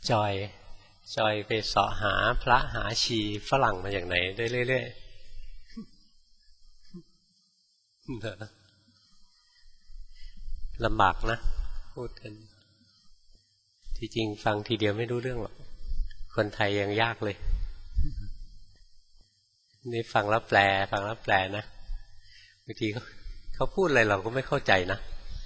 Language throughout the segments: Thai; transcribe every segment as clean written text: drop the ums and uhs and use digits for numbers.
จอยไปเสาะหาพระหาชีฝรั่งมาอย่างไหนได้เรื่อยๆลำบากนะพูดกันที่จริงฟังทีเดียวไม่รู้เรื่องหรอกคนไทยยังยากเลยนี่ฟังแล้วแปลนะบางทีเขาพูดอะไรเราก็ไม่เข้าใจนะ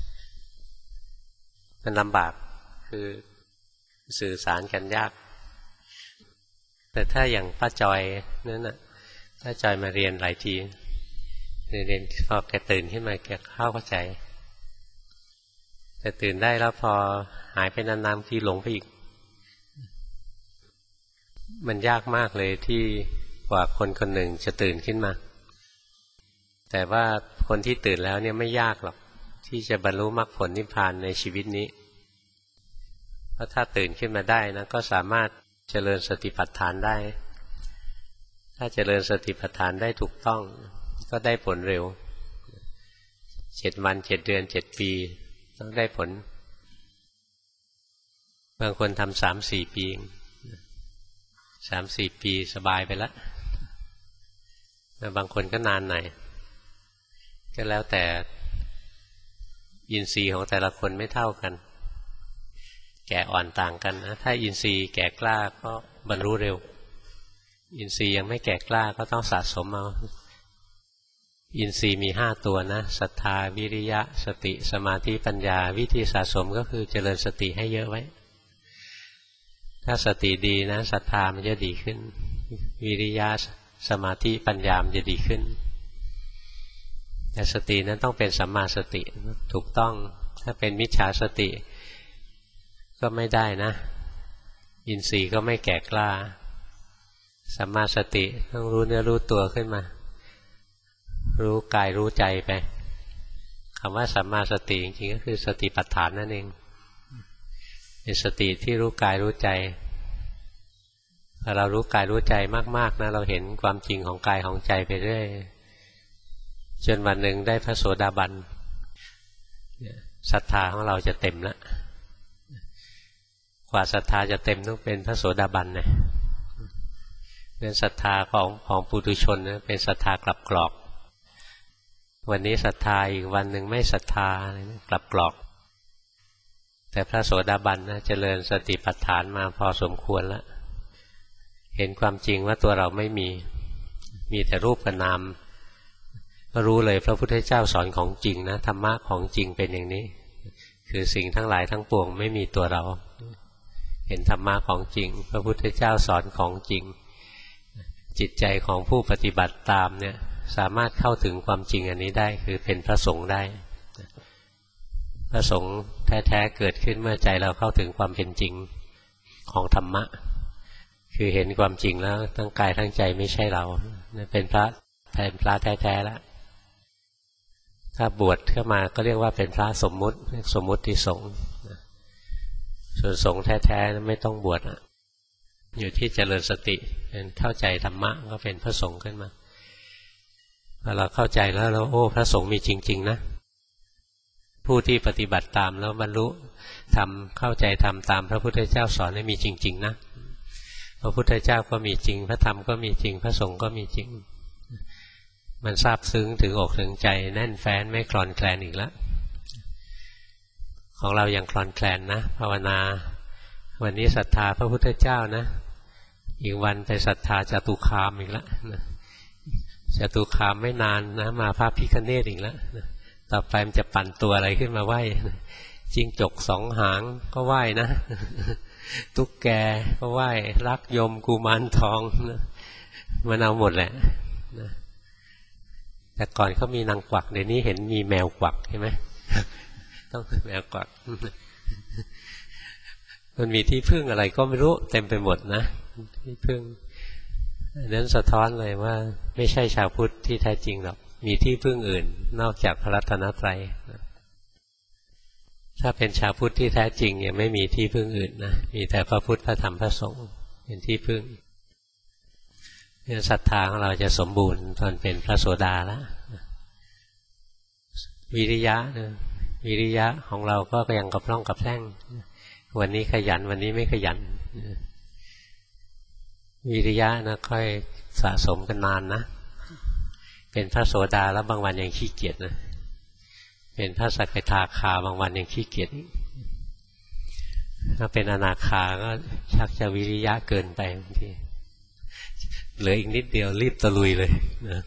มันลำบากคือสื่อสารกันยากแต่ถ้าอย่างป้าจอยนั่นน่ะป้าจอยมาเรียนหลายทีเรียนพอแกตื่นขึ้นมาแกเข้าใจแต่ตื่นได้แล้วพอหายไปนานๆทีหลงไปอีกมันยากมากเลยที่กว่าคนคนหนึ่งจะตื่นขึ้นมาแต่ว่าคนที่ตื่นแล้วเนี่ยไม่ยากหรอกที่จะบรรลุมรรคผลนิพพานในชีวิตนี้เพราะถ้าตื่นขึ้นมาได้นะก็สามารถเจริญสติปัฏฐานได้ถ้าเจริญสติปัฏฐานได้ถูกต้องก็ได้ผลเร็ว7 วัน7 เดือน7 ปีต้องได้ผลบางคนทำ3-4 ปี3-4 ปีสบายไปแล้วบางคนก็นานหน่อยก็แล้วแต่อินทรีย์ของแต่ละคนไม่เท่ากันแก่อ่อนต่างกันนะถ้าอินทรีย์แก่กล้าก็บรรลุเร็วอินทรีย์ยังไม่แก่กล้าก็ต้องสะสมเอาอินทรีย์มี5 ตัวนะศรัทธาวิริยะสติสมาธิปัญญาวิธีสะสมก็คือเจริญสติให้เยอะไว้ถ้าสติดีนะศรัทธามันจะดีขึ้นวิริยะสมาธิปัญญามันจะดีขึ้นแต่สตินั้นต้องเป็นสัมมาสติถูกต้องถ้าเป็นมิจฉาสติก็ไม่ได้นะอินทรีย์ก็ไม่แก่กล้าสัมมาสติต้องรู้เนื้อรู้ตัวขึ้นมารู้กายรู้ใจไปคำว่าสัมมาสติจริงๆก็คือสติปัฏฐานนั่นเองเป็นสติที่รู้กายรู้ใจพอเรารู้กายรู้ใจมากๆนะเราเห็นความจริงของกายของใจไปเรื่อยจนวันหนึ่งได้พระโสดาบันศรัทธาของเราจะเต็มแล้วกว่าศรัทธาจะเต็มต้องเป็นพระโสดาบันเนี่ยเป็นศรัทธาของปุถุชนนะเป็นศรัทธากลับกรอกวันนี้ศรัทธาอีกวันหนึ่งไม่ศรัทธากลับกรอกแต่พระโสดาบันนะเจริญสติปัฏฐานมาพอสมควรแล้วเห็นความจริงว่าตัวเราไม่มีแต่รูปกับนามก็รู้เลยพระพุทธเจ้าสอนของจริงนะธรรมะของจริงเป็นอย่างนี้คือสิ่งทั้งหลายทั้งปวงไม่มีตัวเราเห็นธรรมะของจริงพระพุทธเจ้าสอนของจริงจิตใจของผู้ปฏิบัติตามเนี่ยสามารถเข้าถึงความจริงอันนี้ได้คือเป็นพระสงฆ์ได้พระสงฆ์แท้ๆเกิดขึ้นเมื่อใจเราเข้าถึงความเป็นจริงของธรรมะคือเห็นความจริงแล้วทั้งกายทั้งใจไม่ใช่เราเป็นพระแท้ๆแล้วถ้าบวชเข้ามาก็เรียกว่าเป็นพระสมมุติสงฆ์ส่วนสงฆ์แท้ๆไม่ต้องบวชอยู่ที่เจริญสติเป็นเข้าใจธรรมะก็เป็นพระสงฆ์ขึ้นมาพอเราเข้าใจแล้วโอ้พระสงฆ์มีจริงๆนะผู้ที่ปฏิบัติตามแล้วบรรลุทำเข้าใจทำตามพระพุทธเจ้าสอนให้มีจริงๆนะพระพุทธเจ้าก็มีจริงพระธรรมก็มีจริงพระสงฆ์ก็มีจริงมันซาบซึ้งถึงอกถึงใจแน่นแฟ้นไม่คลอนแคลนอีกแล้วของเรายังคลอนแคลนนะภาวนาวันนี้ศรัทธาพระพุทธเจ้านะอีกวันไปศรัทธาจตุคามอีกแล้วจตุคามไม่นานนะมาพระพิฆเนศอีกแล้วต่อไปมันจะปั่นตัวอะไรขึ้นมาไหว้จิ้งจก2 หางก็ไหว้นะตุ๊กแกก็ไหว้ลักยมกุมารทองมันเอาหมดแหละแต่ก่อนเขามีนางกวักเดี๋ยวนี้เห็นมีแมวกวักใช่ไหมต้องแมวกวักมันมีที่พึ่งอะไรก็ไม่รู้เต็มไปหมดนะที่พึ่งนั้นสะท้อนเลยว่าไม่ใช่ชาวพุทธที่แท้จริงหรอกมีที่พึ่งอื่นนอกจากพระรัตนตรัยถ้าเป็นชาวพุทธที่แท้จริงยังไม่มีที่พึ่งอื่นนะมีแต่พระพุทธพระธรรมพระสงฆ์เป็นที่พึ่งศรัทธาของเราจะสมบูรณ์ตอนเป็นพระโสดาแล้ววิริยะของเราก็ยังกระพร่องกระแพร่งวันนี้ขยันวันนี้ไม่ขยันวิริยะนะค่อยสะสมกันนานนะเป็นพระโสดาแล้วบางวันยังขี้เกียจนะเป็นพระสกิทาคาบางวันยังขี้เกียจถ้าเป็นอนาคาก็ชักจะวิริยะเกินไปบางทีเหลืออีกนิดเดียวรีบตะลุยเลยนะ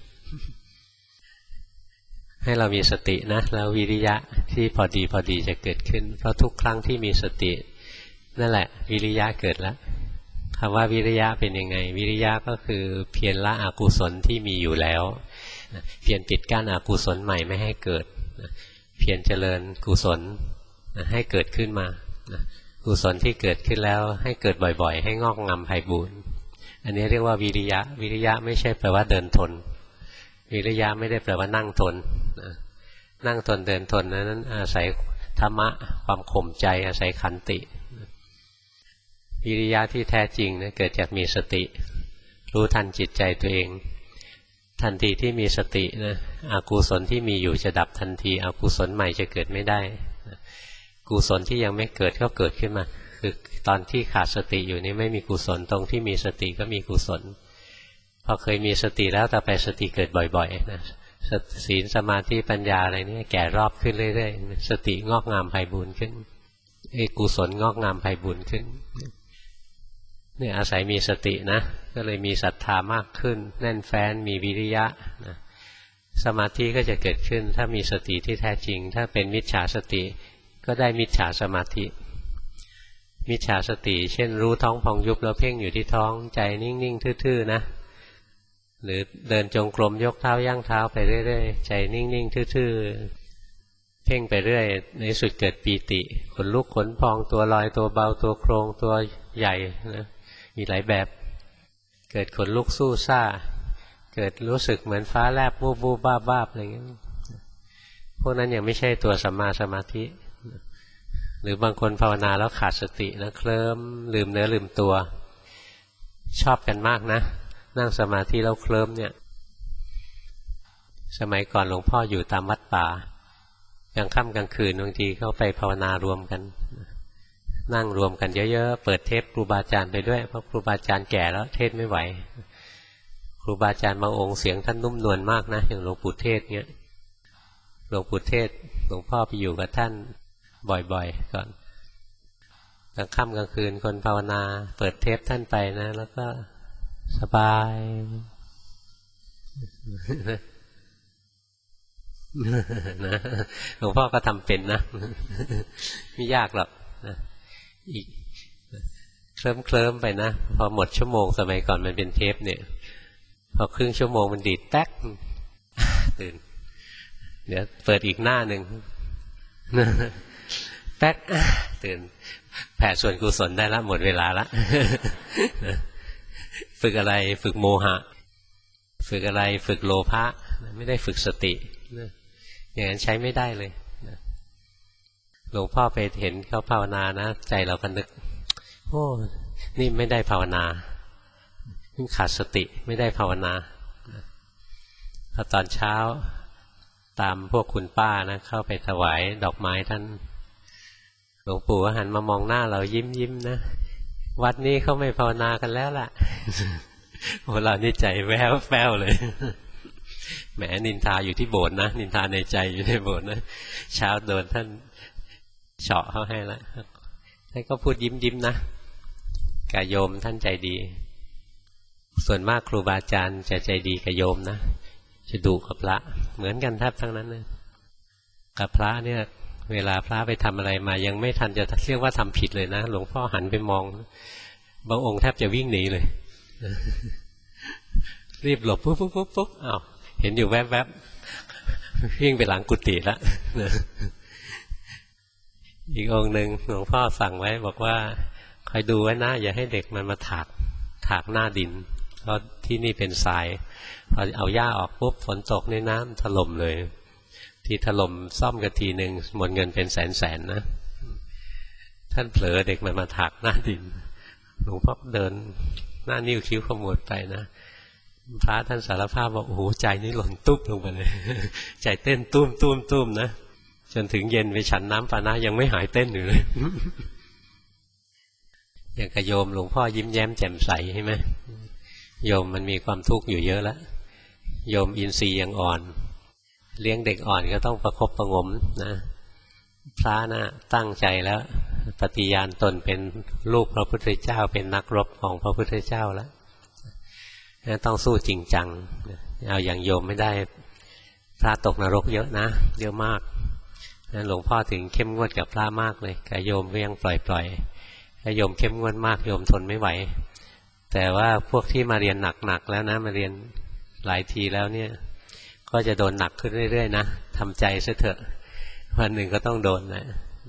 ให้เรามีสตินะแล้ววิริยะที่พอดีจะเกิดขึ้นเพราะทุกครั้งที่มีสตินั่นแหละวิริยะเกิดแล้วคำว่าวิริยะเป็นยังไงวิริยะก็คือเพียรละอกุศลที่มีอยู่แล้วเพียรปิดกั้นอกุศลใหม่ไม่ให้เกิดเพียรเจริญกุศลให้เกิดขึ้นมากุศลที่เกิดขึ้นแล้วให้เกิดบ่อยๆให้งอกงามไพบูรย์อันนี้เรียกว่าวิริยะวิริยะไม่ใช่แปลว่าเดินทนวิริยะไม่ได้แปลว่านั่งทนนั่งทนเดินทนนั้นอาศัยธรรมะความข่มใจอาศัยขันติวิริยะที่แท้จริงนะเกิดจากมีสติรู้ทันจิตใจตัวเองทันทีที่มีสตินะอกุศลที่มีอยู่จะดับทันทีอกุศลใหม่จะเกิดไม่ได้กุศลที่ยังไม่เกิดก็เกิดขึ้นมาคือตอนที่ขาดสติอยู่นี่ไม่มีกุศลตรงที่มีสติก็มีกุศลพอเคยมีสติแล้วต่อไปสติเกิดบ่อยๆนะศีลสมาธิปัญญาอะไรนี่แก่รอบขึ้นเรื่อยๆสติงอกงามไพบูรณ์ขึ้นกุศลงอกงามไพบูรณ์ขึ้นเนี่ยอาศัยมีสตินะก็เลยมีศรัทธามากขึ้นแน่นแฟ้นมีวิริยะนะสมาธิก็จะเกิดขึ้นถ้ามีสติที่แท้จริงถ้าเป็นมิจฉาสติก็ได้มิจฉาสมาธิมิจฉาสติเช่นรู้ท้องพองยุบแล้วเพ่งอยู่ที่ท้องใจนิ่งๆทื่อๆนะหรือเดินจงกรมยกเท้าย่างเท้าไปเรื่อยๆใจนิ่งๆทื่อๆเพ่งไปเรื่อยในสุดเกิดปีติขนลุกขนพองตัวลอยตัวเบาตัวโครงตัวใหญ่นะมีหลายแบบเกิดขนลุกสู้ซ่าเกิดรู้สึกเหมือนฟ้าแลบวูบวูบบ้าๆอะไรอย่างเงี้ยพวกนั้นยังไม่ใช่ตัวสัมมาสมาธิหรือบางคนภาวนาแล้วขาดสตินะเคลิ้มลืมเนื้อลืมตัวชอบกันมากนะนั่งสมาธิแล้วเคลิ้มเนี่ยสมัยก่อนหลวงพ่ออยู่ตามวัดป่ากลางค่ำกลางคืนบางทีเขาไปภาวนารวมกันนั่งรวมกันเยอะๆเปิดเทปครูบาอาจารย์ไปด้วยเพราะครูบาอาจารย์แก่แล้วเทศไม่ไหวครูบาอาจารย์บางองค์เสียงท่านนุ่มนวลมากนะอย่างหลวงปู่เทศเงี้ยหลวงปู่เทศหลวงพ่อไปอยู่กับท่านบ่อยๆก่อนกลางค่ำกลางคืนคนภาวนาเปิดเทปท่านไปนะแล้วก็สบายนะหลวงพ่อก็ทำเป็นนะไม่ยากหรอกนะอีกเคลิ้มไปนะพอหมดชั่วโมงสมัยก่อนมันเป็นเทปเนี่ยพอครึ่งชั่วโมงมันดีดแป๊กตื่นเดี๋ยวเปิดอีกหน้าหนึ่งแป๊กตื่นแผ่ส่วนกุศลได้ละหมดเวลาละฝึกอะไรฝึกโมหะฝึกอะไรฝึกโลภะไม่ได้ฝึกสติอย่างนั้นใช้ไม่ได้เลยหลวงพ่อไปเห็นเขาภาวนานะใจเราก็นึกโอ้นี่ไม่ได้ภาวนาขาดสติไม่ได้ภาวนาพอตอนเช้าตามพวกคุณป้านะเข้าไปถวายดอกไม้ท่านหลวงปู่หันมามองหน้าเรายิ้มนะวัดนี้เขาไม่ภาวนากันแล้วล่ะโอ้เรานี่ใจแววแววเลยแหมนินทาอยู่ที่โบสถ์นะนินทาในใจอยู่ในโบสถ์นะเช้าโดนท่านเฉาะเขาให้แล้วท่านก็พูดยิ้มนะกะโยมท่านใจดีส่วนมากครูบาอาจารย์จะใจดีกับโยมนะจะดุกับพระเหมือนกันแทบทั้งนั้นเลยกับพระเนี่ยเวลาพระไปทำอะไรมายังไม่ทันจะเรียกว่าทำผิดเลยนะหลวงพ่อหันไปมองบางองค์แทบจะวิ่งหนีเลยรีบหลบปุ๊บอ้าวเห็นอยู่แวบๆวิ่งไปหลังกุฏิละอีกองค์หนึ่งหลวงพ่อสั่งไว้บอกว่าคอยดูไว้นะอย่าให้เด็กมันมาถากหน้าดินเพราะที่นี่เป็นทรายพอเอาหญ้าออกปุ๊บฝนตกในน้ำถล่มเลยที่ถล่มซ่อมกันทีหนึ่งหมดเงินเป็นแสนนะท่านเผลอเด็กมันมาถากหน้าดินหลวงพ่อเดินหน้านิ้วคิ้วขมวดไปนะพระท่านสารภาพว่าโอ้โหใจนี่หล่นตุ๊บลงไปเลยใจเต้นตุ้มนะจนถึงเย็นไปฉันน้ำปานะยังไม่หายเต้นอยู่เลยอย่างกับโยมหลวงพ่อยิ้มแย้มแจ่มใสใช่ไหมโยมมันมีความทุกข์อยู่เยอะแล้วโยมอินทรีย์ยังอ่อนเลี้ยงเด็กอ่อนก็ต้องประคบประงมนะพระนะตั้งใจแล้วปฏิญาณตนเป็นลูกพระพุทธเจ้าเป็นนักรบของพระพุทธเจ้าแล้วต้องสู้จริงจังเอาอย่างโยมไม่ได้พระตกนรกเยอะนะเยอะมากหลวงพ่อถึงเข้มงวดกับพระมากเลยกับโยมก็ยังปล่อยถ้าโยมเข้มงวดมากโยมทนไม่ไหวแต่ว่าพวกที่มาเรียนหนักๆแล้วนะมาเรียนหลายทีแล้วเนี่ยก็จะโดนหนักขึ้นเรื่อยๆนะทำใจซะเถอะวันหนึ่งก็ต้องโดนนะ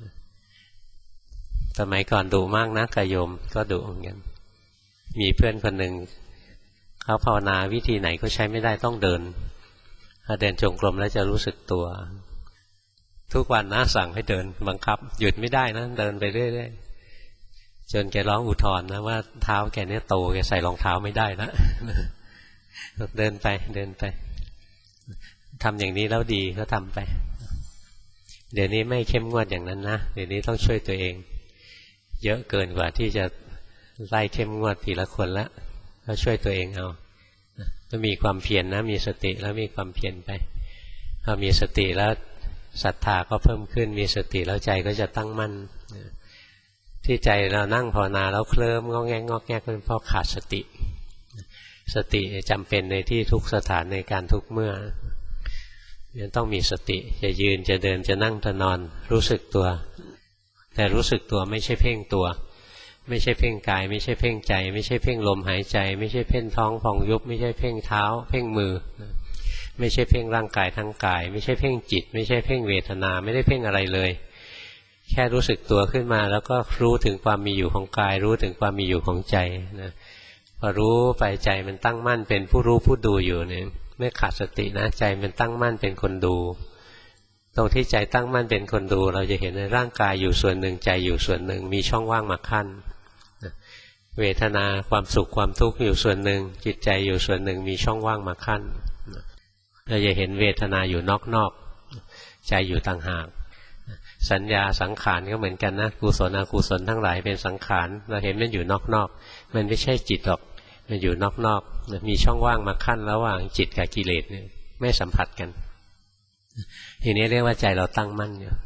สมัยก่อนดุมากนะกับโยมก็ดุเหมือนกันมีเพื่อนคนหนึ่งเขาภาวนาวิธีไหนก็ใช้ไม่ได้ต้องเดินพอเดินจงกรมแล้วจะรู้สึกตัวทุกวันนะสั่งให้เดินบังคับหยุดไม่ได้นะเดินไปเรื่อยๆจนแกร้องอุทธรณ์นะว่าเท้าแกเนี่ยโตแกใส่รองเท้าไม่ได้นะเดินไปทำอย่างนี้แล้วดีก็ทำไปเดี๋ยวนี้ไม่เข้มงวดอย่างนั้นนะเดี๋ยวนี้ต้องช่วยตัวเองเยอะเกินกว่าที่จะไล่เข้มงวดทีละคนละก็ช่วยตัวเองเอาต้องมีความเพียรนะมีสติแล้วมีความเพียรไปพอมีสติแล้วศรัทธาก็เพิ่มขึ้นมีสติแล้วใจก็จะตั้งมั่นที่ใจเรานั่งภาวนาแล้วเคลิ้มงอแงงอแงเป็นเพราะขาดสติสติจำเป็นในที่ทุกสถานในการทุกเมื่อยังต้องมีสติจะยืนจะเดินจะนั่งจะนอนรู้สึกตัวแต่รู้สึกตัวไม่ใช่เพ่งตัวไม่ใช่เพ่งกายไม่ใช่เพ่งใจไม่ใช่เพ่งลมหายใจไม่ใช่เพ่งท้องพองยุบไม่ใช่เพ่งเท้าเพ่งมือไม่ใช่เพ่งร่างกายทั้งกายไม่ใช่เพ่งจิตไม่ใช่เพ่งเวทนาไม่ได้เพ่งอะไรเลยแค่รู้สึกตัวขึ้นมาแล้วก็รู้ถึงความมีอยู่ของกายรู้ถึงความมีอยู่ของใจนะพอรู้ไปใจมันตั้งมั่นเป็นผู้รู้ผู้ดูอยู่เนี่ยไม่ขาดสตินะใจมันตั้งมั่นเป็นคนดูตรงที่ใจตั้งมั่นเป็นคนดูเราจะเห็นในร่างกายอยู่ส่วนหนึ่งใจอยู่ส่วนหนึ่งมีช่องว่างมาขั้นเวทนาความสุขความทุกข์อยู่ส่วนหนึ่งจิตใจอยู่ส่วนหนึ่งมีช่องว่างมาขั้นเราจะเห็นเวทนาอยู่นอกๆใจอยู่ต่างหากสัญญาสังขารก็เหมือนกันนะกุศลอกุศลทั้งหลายเป็นสังขารเราเห็นมันอยู่นอกๆมันไม่ใช่จิตหรอกมันอยู่นอกๆมีช่องว่างมาขั้นระหว่างจิตกับกิเลสเนี่ยไม่สัมผัสกันทีนี้เรียกว่าใจเราตั้งมั่นอยู่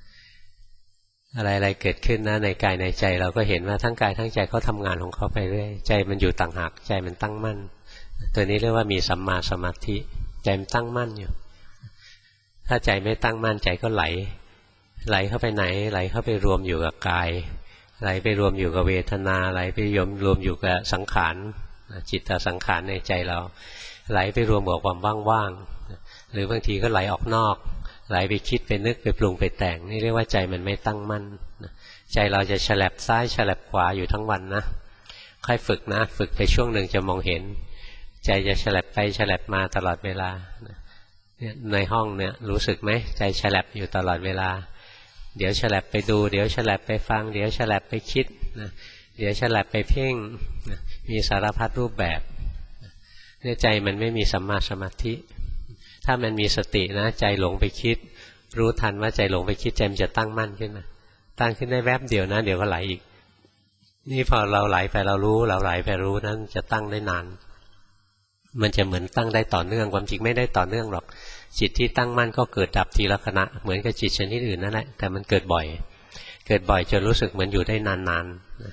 อะไรๆเกิดขึ้นนะในกายในใจเราก็เห็นว่าทั้งกายทั้งใจเขาทำงานของเขาไปเรื่อยใจมันอยู่ต่างหากใจมันตั้งมั่นตัวนี้เรียกว่ามีสัมมาสมาธิใจมันตั้งมั่นอยู่ถ้าใจไม่ตั้งมั่นใจก็ไหลเข้าไปไหนไหลเข้าไปรวมอยู่กับกายไหลไปรวมอยู่กับเวทนาไหลไปรวมอยู่กับสังขารจิตตสังขารในใจเราไหลไปรวมกับความว่างๆหรือบางทีก็ไหลออกนอกไหลไปคิดไปนึกไปปรุงไปแต่งนี่เรียกว่าใจมันไม่ตั้งมั่นใจเราจะฉลับซ้ายฉลับขวาอยู่ทั้งวันนะค่อยฝึกนะฝึกไปช่วงหนึ่งจะมองเห็นใจจะฉลับไปฉลับมาตลอดเวลาในห้องเนี่ยรู้สึกไหมใจฉลับอยู่ตลอดเวลาเดี๋ยวฉลับไปดูเดี๋ยวฉลับไปฟังเดี๋ยวฉลับไปคิดนะเดี๋ยวฉลับไปเพ่งนะมีสารพัดรูปแบบเนี่ยใจมันไม่มีสัมมาสมาธิถ้ามันมีสตินะใจหลงไปคิดรู้ทันว่าใจหลงไปคิดใจมันจะตั้งมั่นขึ้นมาตั้งขึ้นได้แวบเดียวนะเดี๋ยวก็ไหลอีกนี่พอเราไหลไปเรารู้เราไหลไปรู้นั้นจะตั้งได้นานมันจะเหมือนตั้งได้ต่อเนื่องความจริงไม่ได้ต่อเนื่องหรอกจิตที่ตั้งมั่นก็เกิดดับทีละขณะเหมือนกับจิตชนิดอื่นนั่นแหละแต่มันเกิดบ่อยจนรู้สึกเหมือนอยู่ได้นาน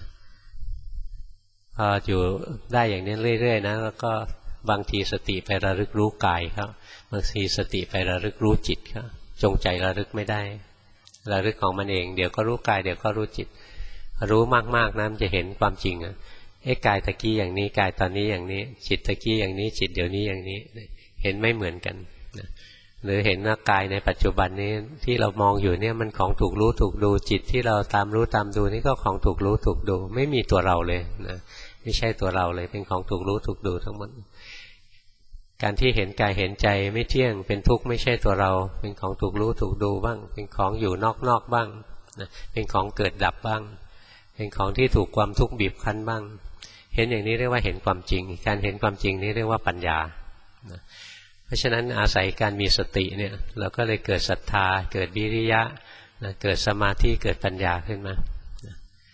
ๆพออยู่ได้อย่างนี้เรื่อยๆนะแล้วก็บางทีสติไประลึกรู้กายครับบางทีสติไประลึกรู้จิตครับจงใจระลึกไม่ได้ระลึกของมันเองเดี๋ยวก็รู้กายเดี๋ยวก็รู้จิตรู้มากๆนะมันจะเห็นความจริงอ่ะกายตะกี้อย่างนี้กายตอนนี้อย่างนี้จิตตะกี้อย่างนี้จิตเดี๋ยวนี้อย่างนี้เห็นไม่เหมือนกันหรือเห็นว่ากายในปัจจุบันนี้ที่เรามองอยู่เนี่ยมันของถูกรู้ถูกดูจิตที่เราตามรู้ตามดูนี่ก็ของถูกรู้ถูกดูไม่มีตัวเราเลยนะไม่ใช่ตัวเราเลยเป็นของถูกรู้ถูกดูทั้งหมดการที่เห็นกายเห็นใจไม่เที่ยงเป็นทุกข์ไม่ใช่ตัวเราเป็นของถูกรู้ถูกดูบ้างเป็นของอยู่นอกบ้างนะเป็นของเกิดดับบ้างเป็นของที่ถูกความทุกข์บีบคั้นบ้างเห็นอย่างนี้เรียกว่าเห็นความจริงการเห็นความจริงนี้เรียกว่าปัญญานะเพราะฉะนั้นอาศัยการมีสติเนี่ยเราก็เลยเกิดศรัทธาเกิดวิริยะนะเกิดสมาธิเกิดปัญญาขึ้นมา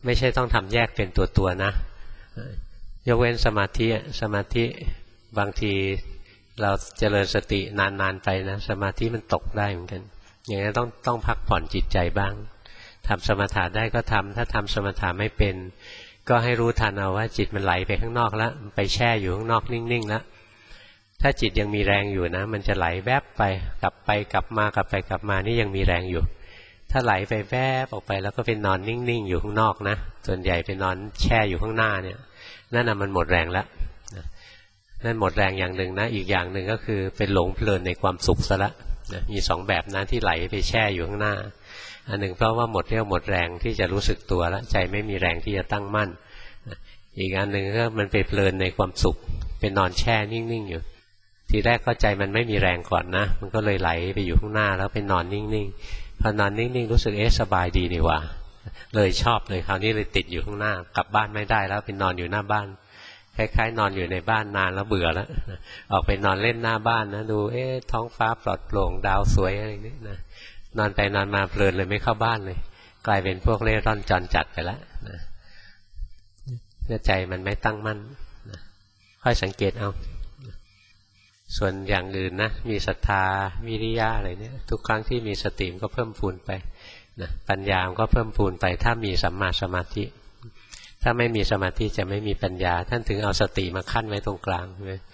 ไม่ใช่ต้องทำแยกเป็นตัวนะยกเว้นสมาธิบางทีเราเจริญสตินานๆไปนะสมาธิมันตกได้เหมือนกันอย่างนี้ต้องพักผ่อนจิตใจบ้างทำสมถะได้ก็ทำถ้าทำสมถะไม่เป็นก็ให้รู้ทันเอาว่าจิตมันไหลไปข้างนอกแล้วไปแช่อยู่ข้างนอกนิ่งๆแล้วถ้าจิตยังมีแรงอยู่นะมันจะไหลแวบไปกลับมากลับไปกลับมานี่ยังมีแรงอยู่ถ้าไหลไปแวบออกไปแล้วก็เป็นนอนนิ่งๆอยู่ข้างนอกนะส่วนใหญ่เป็นนอนแช่อยู่ข้างหน้าเนี่ยนั่นน่ะมันหมดแรงแล้วนั่นหมดแรงอย่างหนึ่งนะอีกอย่างหนึ่งก็คือเป็นหลงเพลินในความสุขซะละมีสองแบบนะที่ไหลไปแช่อยู่ข้างหน้าอันหนึ่งเพราะว่าหมดเรี่ยวหมดแรงที่จะรู้สึกตัวแล้วใจไม่มีแรงที่จะตั้งมั่นอีกอันหนึ่งก็มันไปเพลินในความสุขเป็นนอนแช่นิ่งๆอยู่ทีแรกก็ใจมันไม่มีแรงก่อนนะมันก็เลยไหลไปอยู่ข้างหน้าแล้วเป็นนอนนิ่งๆพอนอนนิ่งๆรู้สึกสบายดีนี่หว่าเลยชอบเลยคราวนี้เลยติดอยู่ข้างหน้ากลับบ้านไม่ได้แล้วเป็นนอนอยู่หน้าบ้านคล้ายๆนอนอยู่ในบ้านนานแล้วเบื่อแล้วออกไปนอนเล่นหน้าบ้านนะดูท้องฟ้าปลอดโปร่งดาวสวยอะไรนี่นะนอนไปนอนมาเพลินเลยไม่เข้าบ้านเลยกลายเป็นพวกเร่ร่อนจรจัดไปแล้วนะใจมันไม่ตั้งมั่นนะค่อยสังเกตเอาส่วนอย่างอื่นนะมีศรัทธาวิริยะอะไรเนี่ยทุกครั้งที่มีสติมันก็เพิ่มพูนไปนะปัญญามันก็เพิ่มพูนไปถ้ามีสัมมาสมาธิถ้าไม่มีสมาธิจะไม่มีปัญญาท่านถึงเอาสติมาขั้นไว้ตรงกลาง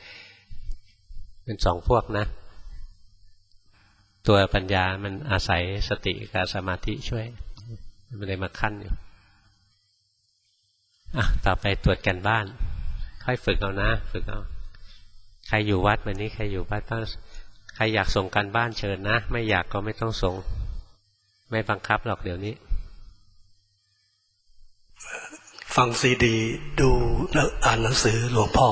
เป็นสองพวกนะตัวปัญญามันอาศัยสติกับสมาธิช่วยมันเลยมาขั้นอยู่ต่อไปตรวจกันบ้านค่อยฝึกเอานะฝึกเอาใครอยู่วัดวันนี้ใครอยู่วัดบ้างใครอยากส่งกันบ้านเชิญนะไม่อยากก็ไม่ต้องส่งไม่บังคับหรอกเดี๋ยวนี้ฟังซีดีดูอ่านหนังสือหลวงพ่อ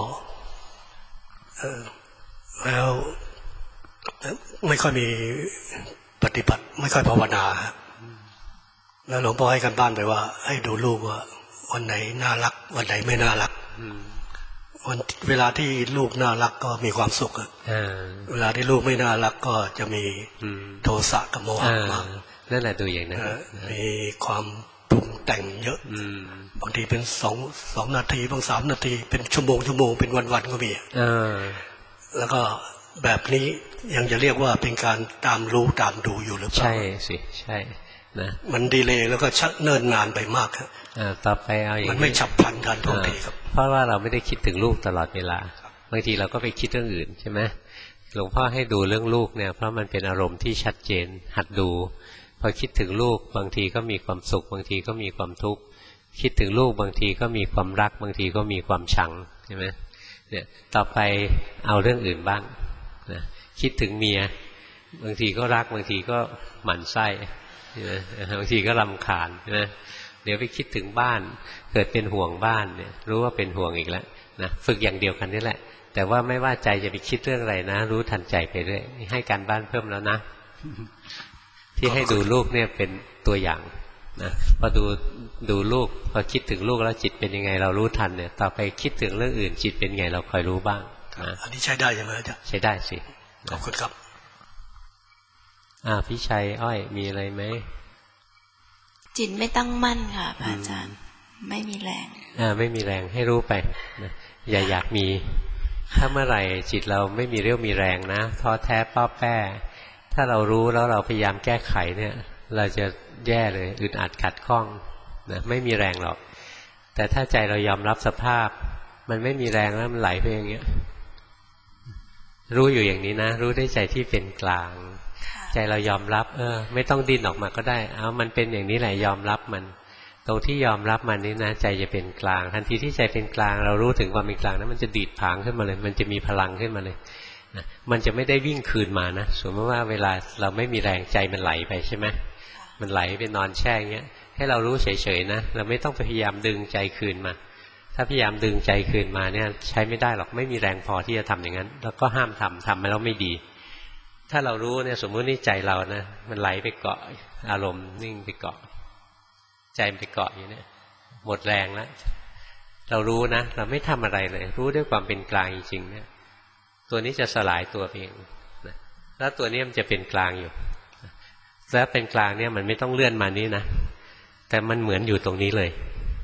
แล้วไม่ค่อยมีปฏิบัติไม่ค่อยภาวนาแล้วหลวงพ่อให้กันบ้านไปว่าให้ดูลูกว่าวันไหนน่ารักวันไหนไม่น่ารักเวลาที่ลูกน่ารักก็มีความสุขเวลาที่ลูกไม่น่ารักก็จะมีโทสะกับโมหะมากนั่นแหละดูอย่างนั้นมีความปรุงแต่งเยอะบางทีเป็น2 นาทีบาง3 นาทีเป็นชั่วโมงเป็นวันๆก็มีแล้วก็แบบนี้ยังจะเรียกว่าเป็นการตามรู้ตามดูอยู่หรือเปล่าใช่สิใช่นะมันดีเลย์แล้วก็ชักเนิ่นนานไปมากครับต่อไปเอาอย่างมันไม่ฉับพลันทันท่วงทีครับเพราะว่าเราไม่ได้คิดถึงลูกตลอดเวลาบางทีเราก็ไปคิดเรื่องอื่นใช่ไหมหลวงพ่อให้ดูเรื่องลูกเนี่ยเพราะมันเป็นอารมณ์ที่ชัดเจนหัดดูพอคิดถึงลูกบางทีก็มีความสุขบางทีก็มีความทุกข์คิดถึงลูกบางทีก็มีความรักบางทีก็มีความชังใช่ไหมเนี่ยต่อไปเอาเรื่องอื่นบ้างนะคิดถึงเมียบางทีก็รักบางทีก็หมั่นไส้บางทีก็รำคาญนะเดี๋ยวไปคิดถึงบ้านเกิดเป็นห่วงบ้านเนี่ยรู้ว่าเป็นห่วงอีกแล้วนะฝึกอย่างเดียวกันนี่แหละแต่ว่าไม่ว่าใจจะไปคิดเรื่องอะไรนะรู้ทันใจไปเรื่อยให้การบ้านเพิ่มแล้วนะที่ให้ดูลูกเนี่ยเป็นตัวอย่างนะพอดูลูกพอคิดถึงลูกแล้วจิตเป็นยังไงเรารู้ทันเนี่ยต่อไปคิดถึงเรื่องอื่นจิตเป็นไงเราคอยรู้บ้างนะอันนี้ใช้ได้ใช่ไหมอาจารย์ใช้ได้สิขอบคุณครับพี่ชัยอ้อยมีอะไรไหมจิตไม่ตั้งมั่นค่ะพระอาจารย์ไม่มีแรงไม่มีแรงให้รู้ไปนะอย่าอยากมีถ้าเมื่อไหร่จิตเราไม่มีเรี่ยวมีแรงนะท้อแท้ป้อแป้ถ้าเรารู้แล้วเราพยายามแก้ไขเนี่ยเราจะแย่เลยอึดอัดขัดข้องนะไม่มีแรงหรอกแต่ถ้าใจเรายอมรับสภาพมันไม่มีแรงแล้วมันไหลไปอย่างเงี้ยรู้อยู่อย่างนี้นะรู้ด้วยใจที่เป็นกลางใจเรายอมรับไม่ต้องดิ้นออกมาก็ได้เอามันเป็นอย่างนี้แหละยอมรับมันตรงที่ยอมรับมันนี่นะใจจะเป็นกลางทันทีที่ใจเป็นกลางเรารู้ถึงความเป็นกลางนั้นมันจะดีดผางขึ้นมาเลยมันจะมีพลังขึ้นมาเลยนะมันจะไม่ได้วิ่งคืนมานะสมมติว่าเวลาเราไม่มีแรงใจมันไหลไปใช่ไหมมันไหลไปนอนแช่อย่างเงี้ยให้เรารู้เฉยๆนะเราไม่ต้องพยายามดึงใจคืนมาถ้าพยายามดึงใจคืนมาเนี่ยใช้ไม่ได้หรอกไม่มีแรงพอที่จะทำอย่างนั้นแล้วก็ห้ามทำมาแล้วไม่ดีถ้าเรารู้เนี่ยสมมุตินี่ใจเรานะมันไหลไปเกาะอารมณ์นิ่งไปเกาะใจมันไปเกาะอยู่เนี่ยหมดแรงแล้วเรารู้นะเราไม่ทำอะไรเลยรู้ด้วยความเป็นกลางจริงๆเนี่ยตัวนี้จะสลายตัวเองนะแล้วตัวนี้มันจะเป็นกลางอยู่แล้วเป็นกลางเนี่ยมันไม่ต้องเลื่อนมานี้นะแต่มันเหมือนอยู่ตรงนี้เลย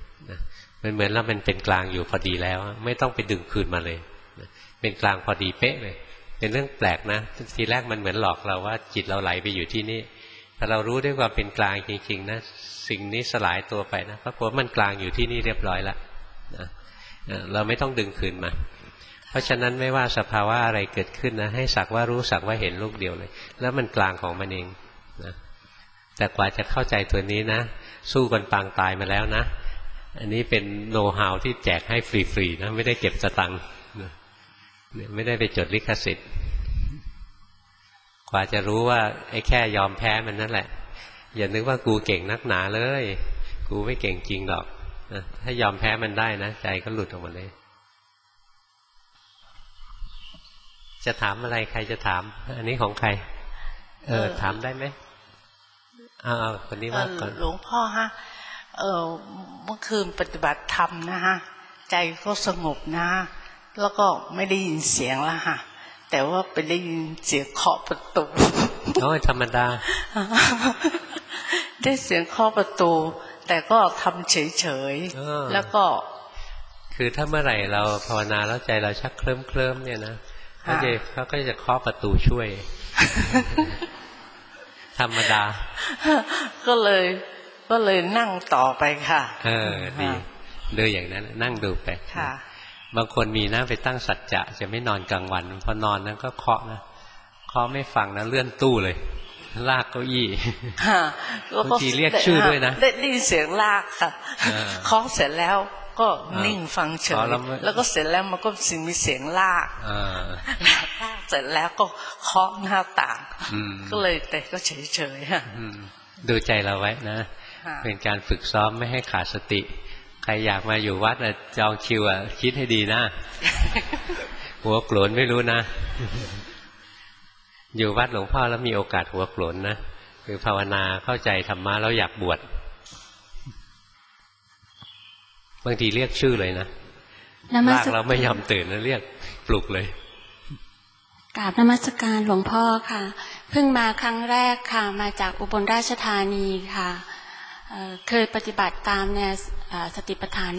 มันเหมือนเราเป็นกลางอยู่พอดีแล้วไม่ต้องไปดึงคืนมาเลยเป็นกลางพอดีเป๊ะเลยเป็นเรื่องแปลกนะทีแรกมันเหมือนหลอกเราว่าจิตเราไหลไปอยู่ที่นี่ถ้าเรารู้ด้วยความเป็นกลางจริงๆนะสิ่งนี้สลายตัวไปนะปรากฏว่ามันกลางอยู่ที่นี่เรียบร้อยแล้วนะเราไม่ต้องดึงคืนมาเพราะฉะนั้นไม่ว่าสภาวะอะไรเกิดขึ้นนะให้สักว่ารู้สักว่าเห็นลูกเดียวเลยแล้วมันกลางของมันเองนะแต่กว่าจะเข้าใจตัวนี้นะสู้กันปางตายมาแล้วนะอันนี้เป็นโน้ตฮาวที่แจกให้ฟรีๆนะไม่ได้เก็บสตังค์ไม่ได้ไปจดลิขสิทธิ์กว่าจะรู้ว่าไอ้แค่ยอมแพ้มันนั่นแหละอย่านึกว่ากูเก่งนักหนาเลยกูไม่เก่งจริงหรอกถ้ายอมแพ้มันได้นะใจก็หลุดออกมาเลยจะถามอะไรใครจะถามอันนี้ของใครถามได้ไหมเอาคนนี้ว่าก่อนหลวงพ่อฮะเมื่อคืนปฏิบัติธรรมนะฮะใจก็สงบนะแล้วก็ไม่ได้ยินเสียงแล้วฮะแต่ว่าไปได้ยินเสียงเคาะประตูโอ้ยธรรมดาได้เสียงเคาะประตูแต่ก็ทำเฉยๆแล้วก็คือถ้าเมื่อไหร่เราภาวนาแล้วใจเราชักเคลิ้มเนี่ยนะเขาก็จะเคาะประตูช่วยธรรมดาก็เลยนั่งต่อไปค่ะดีดูอย่างนั้นนั่งดูไปค่ะบางคนมีนะไปตั้งสัจจะจะไม่นอนกลางวันพอนอนนั้นก็เคาะนะเคาะไม่ฟังนะเลื่อนตู้เลยลากเก้าอี้บางทีเรียกชื่อด้วยนะได้ยินเสียงลากค่ะเคาะเสร็จแล้วก็นิ่งฟังเฉยแล้วก็เสร็จแล้วมันก็มีเสียงลากเสร็จแล้วก็เคาะหน้าต่างก็เลยแต่ก็เฉยๆค่ะดูใจเราไว้นะเป็นการฝึกซ้อมไม่ให้ขาดสติใครอยากมาอยู่วัดจองคิวคิดให้ดีนะหัวโกรนไม่รู้นะอยู่วัดหลวงพ่อแล้วมีโอกาสหัวโกรนนะคือภาวนาเข้าใจธรรมะแล้วอยากบวชบางทีเรียกชื่อเลยนะลากเราไม่ยอมตื่นแล้วเรียกปลุกเลยกราบนมัสการหลวงพ่อค่ะเพิ่งมาครั้งแรกค่ะมาจากอุบลราชธานีค่ะเคยปฏิบัติตามแนวสติปัฏฐาน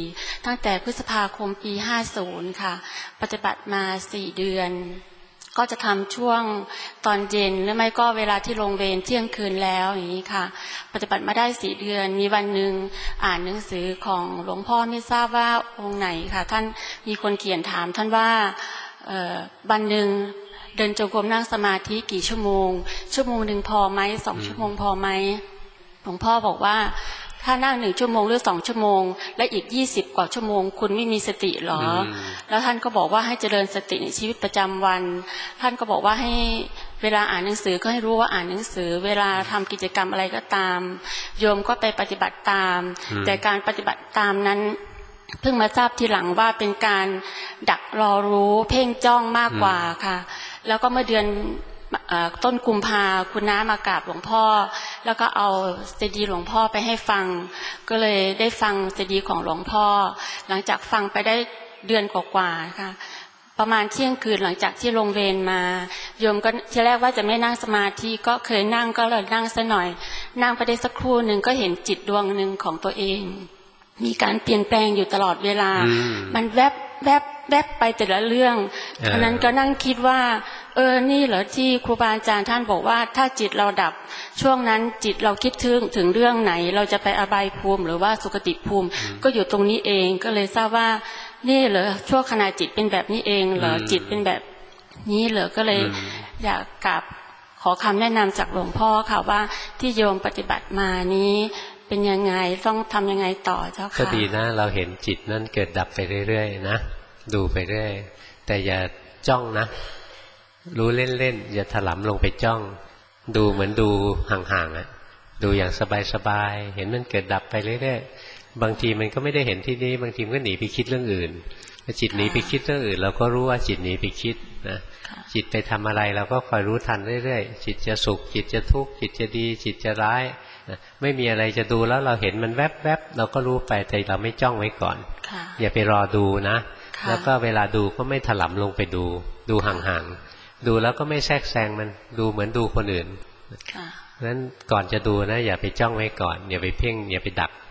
4ตั้งแต่พฤษภาคมปี50ค่ะปฏิบัติมา4เดือนก็จะทำช่วงตอนเย็นหรือไม่ก็เวลาที่ลงเวรเที่ยงคืนแล้วอย่างนี้ค่ะปฏิบัติมาได้4เดือนมีวันหนึ่งอ่านหนังสือของหลวงพ่อไม่ทราบว่าองค์ไหนค่ะท่านมีคนเขียนถามท่านว่าวันหนึ่งเดินจงกรมนั่งสมาธิกี่ชั่วโมงนึงพอไหม2 ชั่วโมงพอไหมหลวงพ่อบอกว่าถ้านั่ง1 ชั่วโมงหรือ2 ชั่วโมงและอีก20 กว่าชั่วโมงคุณไม่มีสติหรอแล้วท่านก็บอกว่าให้เจริญสติในชีวิตประจำวันท่านก็บอกว่าให้เวลาอ่านหนังสือก็ให้รู้ว่าอ่านหนังสือเวลาทำกิจกรรมอะไรก็ตามโยมก็ไปปฏิบัติตามแต่การปฏิบัติตามนั้นเพิ่งมาทราบทีหลังว่าเป็นการดักรอรู้เพ่งจ้องมากกว่าค่ะแล้วก็เมื่อเดือนต้นกุมภาคุณน้ามากราบหลวงพ่อแล้วก็เอาซีดีหลวงพ่อไปให้ฟังก็เลยได้ฟังซีดีของหลวงพ่อหลังจากฟังไปได้เดือนกว่าๆค่ะประมาณเที่ยงคืนหลังจากที่ลงเวรมาโยมก็ทีแรกว่าจะไม่นั่งสมาธิก็เคยนั่งก็เลยนั่งซะหน่อยนั่งไปได้สักครู่หนึ่งก็เห็นจิตดวงหนึ่งของตัวเองมีการเปลี่ยนแปลงอยู่ตลอดเวลามันแวบไปแต่ละเรื่องเพราะนั้นก็นั่งคิดว่านี่เหรอที่ครูบาอาจารย์ท่านบอกว่าถ้าจิตเราดับช่วงนั้นจิตเราคิดถึงเรื่องไหนเราจะไปอบายภูมิหรือว่าสุคติภูมิก็อยู่ตรงนี้เองก็เลยทราบว่านี่เหรอช่วงขณะจิตเป็นแบบนี้เองเหรอจิตเป็นแบบนี้เหรอก็เลยอยากกราบขอคำแนะนำจากหลวงพ่อค่ะว่าที่โยมปฏิบัติมานี้เป็นยังไงต้องทำยังไงต่อเจ้าค่ะก็ดีนะเราเห็นจิตนั่นเกิดดับไปเรื่อยๆนะดูไปเรื่อยแต่อย่าจ้องนะรู้เล่นๆอย่าถลำลงไปจ้องดูเหมือนดูห่างๆดูอย่างสบายๆเห็นมันเกิดดับไปเรื่อยๆบางทีมันก็ไม่ได้เห็นที่นี้บางทีมันก็หนีไปคิดเรื่องอื่นพอจิตหนีไปคิดเรื่องอื่นเราก็รู้ว่าจิตหนีไปคิดนะจิตไปทำอะไรเราก็คอยรู้ทันเรื่อยๆจิตจะสุขจิตจะทุกข์จิตจะดีจิตจะร้ายไม่มีอะไรจะดูแล้วเราเห็นมันแวบๆเราก็รู้ไปแต่เราไม่จ้องไว้ก่อนอย่าไปรอดูนะแล้วก็เวลาดูก็ไม่ถลำลงไปดูห่างๆดูแล้วก็ไม่แทรกแซงมันดูเหมือนดูคนอื่นเพราะฉะนั้นก่อนจะดูนะอย่าไปจ้องไว้ก่อนอย่าไปเพ่งอย่าไปดัก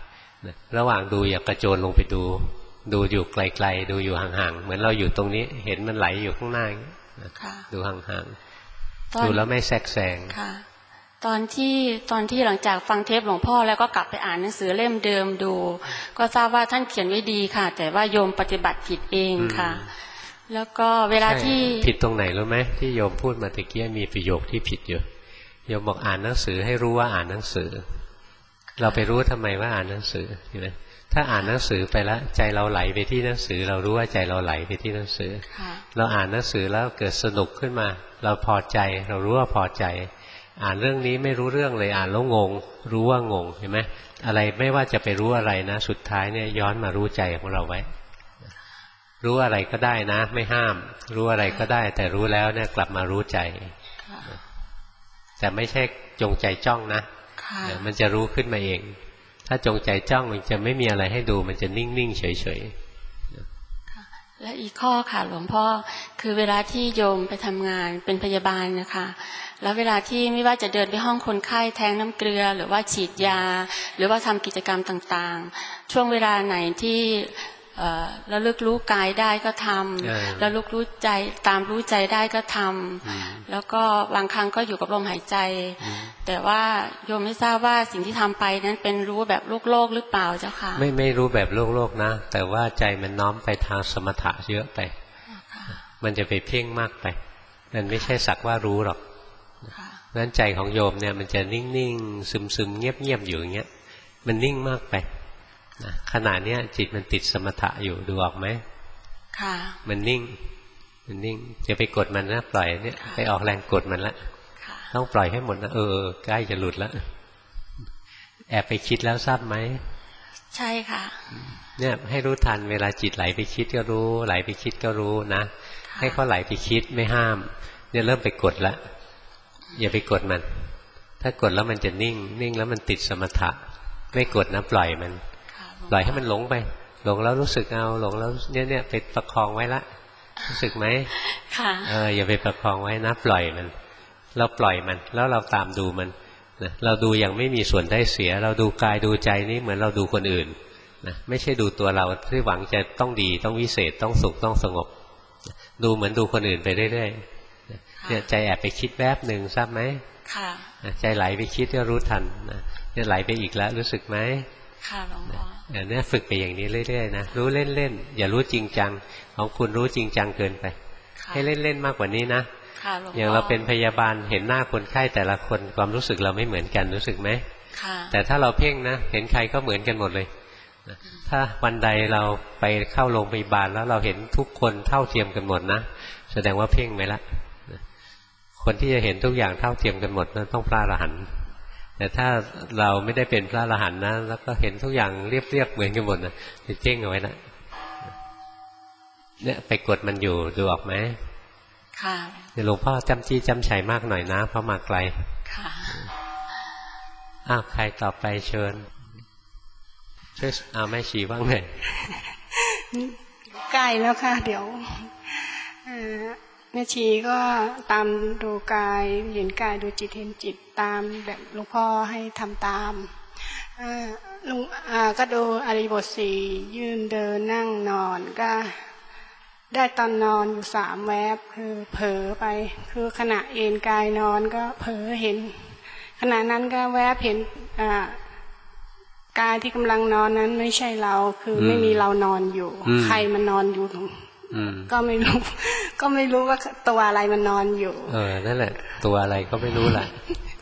ระหว่างดูอย่ากระโจนลงไปดูอยู่ไกลๆดูอยู่ห่างๆเหมือนเราอยู่ตรงนี้เห็นมันไหลอยู่ข้างหน้าดูห่างๆดูแล้วไม่แทรกแซงตอนที่หลังจากฟังเทปหลวงพ่อแล้วก็กลับไปอ่านหนังสือเล่มเดิมดูก็ทราบว่าท่านเขียนไว้ดีค่ะแต่ว่าโยมปฏิบัติผิดเองค่ะแล้วก็เวลาที่ผิดตรงไหนรู้ไหมที่โยมพูดมาตะกี้มีประโยคที่ผิดอยู่โยมบอกอ่านหนังสือให้รู้ว่าอ่านหนังสือเราไปรู้ทำไมว่าอ่านหนังสือใช่ไหมถ้าอ่านหนังสือไปแล้วใจเราไหลไปที่หนังสือเรารู้ว่าใจเราไหลไปที่หนังสือเราอ่านหนังสือแล้วเกิดสนุกขึ้นมาเราพอใจเรารู้ว่าพอใจอ่านเรื่องนี้ไม่รู้เรื่องเลยอ่านแล้วงงรู้ว่างงเห็นไหมอะไรไม่ว่าจะไปรู้อะไรนะสุดท้ายเนี่ยย้อนมารู้ใจของเราไว้รู้อะไรก็ได้นะไม่ห้ามรู้อะไรก็ได้แต่รู้แล้วเนี่ยกลับมารู้ใจแต่ไม่ใช่จงใจจ้องนะมันจะรู้ขึ้นมาเองถ้าจงใจจ้องมันจะไม่มีอะไรให้ดูมันจะนิ่งๆเฉยๆและอีกข้อค่ะหลวงพ่อคือเวลาที่โยมไปทำงานเป็นพยาบาลนะคะแล้วเวลาที่ไม่ว่าจะเดินไปห้องคนไข้แทงน้ำเกลือหรือว่าฉีดยาหรือว่าทำกิจกรรมต่างๆช่วงเวลาไหนที่ระลึกรู้กายได้ก็ทำระลึกรู้ใจตามรู้ใจได้ก็ทำแล้วก็บางครั้งก็อยู่กับลมหายใจแต่ว่าโยมไม่ทราบว่าสิ่งที่ทำไปนั้นเป็นรู้แบบโลกหรือเปล่าเจ้าค่ะไม่รู้แบบโลกนะแต่ว่าใจมันน้อมไปทางสมถะเยอะไปมันจะไปเพ่งมากไปมันไม่ใช่สักว่ารู้หรอกนั้นใจของโยมเนี่ยมันจะนิ่งๆซึมๆเงียบๆอยู่อย่างเงี้ยมันนิ่งมากไปขณะนี้จิตมันติดสมถะอยู่ดูออกไหมค่ะมันนิ่งจะไปกดมันนะปล่อยเนี่ยไปออกแรงกดมันละต้องปล่อยให้หมดนะใกล้จะหลุดแล้วแอบไปคิดแล้วทราบไหมใช่ค่ะเนี่ยให้รู้ทันเวลาจิตไหลไปคิดก็รู้ไหลไปคิดก็รู้นะให้เขาไหลไปคิดไม่ห้ามเนี่ยเริ่มไปกดละอย่าไปกดมันถ้ากดแล้วมันจะนิ่งแล้วมันติดสมถะไม่กดนะปล่อยมันปล่อยให้มันหลงไปหลงแล้วรู้สึกเอาหลงแล้วเนี่ยไปประคองไว้ละรู้สึกไหมค่ะอย่าไปประคองไว้นะปล่อยมันเราปล่อยมันแล้วเราตามดูมันนะเราดูอย่างไม่มีส่วนได้เสียเราดูกายดูใจนี่เหมือนเราดูคนอื่นนะไม่ใช่ดูตัวเราที่หวังจะต้องดีต้องวิเศษต้องสุขต้องสงบดูเหมือนดูคนอื่นไปเรื่อยๆเนี่ยใจแอบไปคิดแวบหนึ่งทราบไหมค่ะใจไหลไปคิดก็รู้ทันนะเนี่ยไหลไปอีกแล้วรู้สึกไหมค่ะหลวงพ่อเนี่ยฝึกไปอย่างนี้เรื่อยๆนะรู้เล่นๆอย่ารู้จริงจังของคุณรู้จริงจังเกินไปให้เล่นๆมากกว่านี้นะอย่างเราเป็นพยาบาลเห็นหน้าคนไข้แต่ละคนความรู้สึกเราไม่เหมือนกันรู้สึกไหมแต่ถ้าเราเพ่งนะเห็นใครก็เหมือนกันหมดเลยถ้าวันใดเราไปเข้าโรงพยาบาลแล้วเราเห็นทุกคนเท่าเทียมกันหมดนะแสดงว่าเพ่งไปละคนที่จะเห็นทุกอย่างเท่าเทียมกันหมดนั้นต้องพระอรหันต์แต่ถ้าเราไม่ได้เป็นพระอรหันต์นะแล้วก็เห็นทุกอย่างเรียบเหมือนกันหมดนะจะเจ้งเอาไว้นะเนี่ยไปกดมันอยู่ดูออกไหมค่ะหลวงพ่อจำจี้จำชัยมากหน่อยนะเพราะมาไกลค่ะใครต่อไปเชิญช่วยแม่ชีบ้างหน่อยใกล้แล้วค่ะเดี๋ยวแม่ชีก็ตามดูกายเห็นกายดูจิตเห็นจิตตามแบบหลวงพ่อให้ทำตามลุงก็ดูอริยบท4ยืนเดินนั่งนอนก็ได้ตอนนอนอยู่3แวบคือเผลอไปคือขณะเอนกายนอนก็เผลอเห็นขณะนั้นก็แวบเห็นกายที่กำลังนอนนั้นไม่ใช่เราคือไม่มีเรานอนอยู่ใครมันนอนอยู่ก็ไม่รู้ว่าตัวอะไรมันนอนอยู่นั่นแหละตัวอะไรก็ไม่รู้แหละ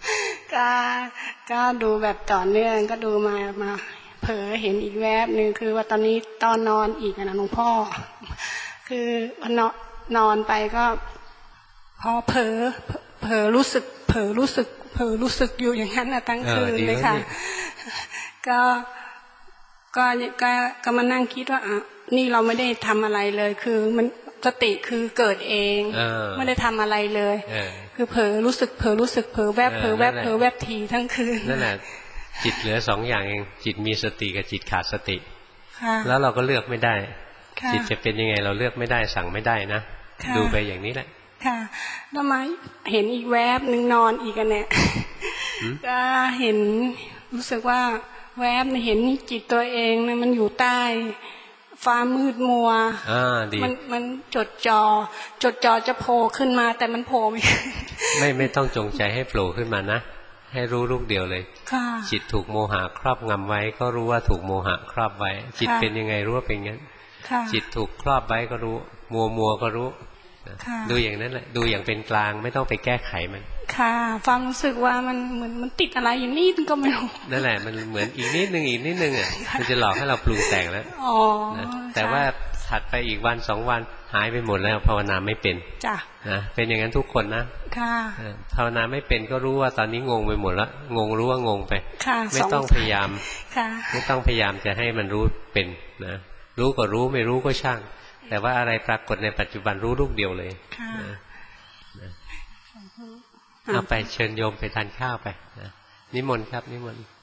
ก็ดูแบบต่อเนื่องก็ดูมาเผลอเห็นอีกแวบนึงคือว่าตอนนี้ตอนนอนอีกนะหลวงพ่อคือพอนอนไปก็พอเผลอรู้สึกอยู่อย่างนั้นนะทั้งคืนเลยค่ะก็มานั่งคิดว่านี่เราไม่ได้ทำอะไรเลยคือมันสติคือเกิดเองไม่ได้ทำอะไรเลยคือเผลอรู้สึกเผลอแวบทีทั้งคืนนั่นแหละจิตเหลือ2อย่างเองจิตมีสติกับจิตขาดสติแล้วเราก็เลือกไม่ได้จิตจะเป็นยังไงเราเลือกไม่ได้สั่งไม่ได้นะดูไปอย่างนี้แหละค่ะแล้วมาเห็นอีกแวบนึงนอนอีกกันเนี่ยก็เห็นรู้สึกว่าแวบเห็นจิตตัวเองนะมันอยู่ใต้ฟ้ามืดมัวมันจดจ่อจะโผล่ขึ้นมาแต่มันโผล่ไม่ต้องจงใจให้โผล่ขึ้นมานะให้รู้ลูกเดียวเลยจิตถูกโมหะครอบงำไว้ก็รู้ว่าถูกโมหะครอบไว้จิตเป็นยังไงรู้ว่าเป็นงั้นจิตถูกครอบไว้ก็รู้มัวก็รู้ดูอย่างนั้นแหละดูอย่างเป็นกลางไม่ต้องไปแก้ไขมันค่ะความรู้สึกว่ามันเหมือนมันติดอะไรอย่างนี้ก็ไม่รู้นั่นแหละมันเหมือนอีกนิดนึงอ่ะมันจะหลอกให้เราปรุงแต่งแล้วแต่ว่าถัดไปอีกวัน2 วันหายไปหมดแล้วภาวนาไม่เป็นจ้ะนะเป็นอย่างนั้นทุกคนนะค่ะภาวนาไม่เป็นก็รู้ว่าตอนนี้งงไปหมดแล้วงงรู้ว่างงไปไม่ต้องพยายามไม่ต้องพยายามจะให้มันรู้เป็นนะรู้ก็รู้ไม่รู้ก็ช่างแต่ว่าอะไรปรากฏในปัจจุบันรู้ลูกเดียวเลยเอาไปเชิญโยมไปทานข้าวไปนิมนต์ครับนิมนต์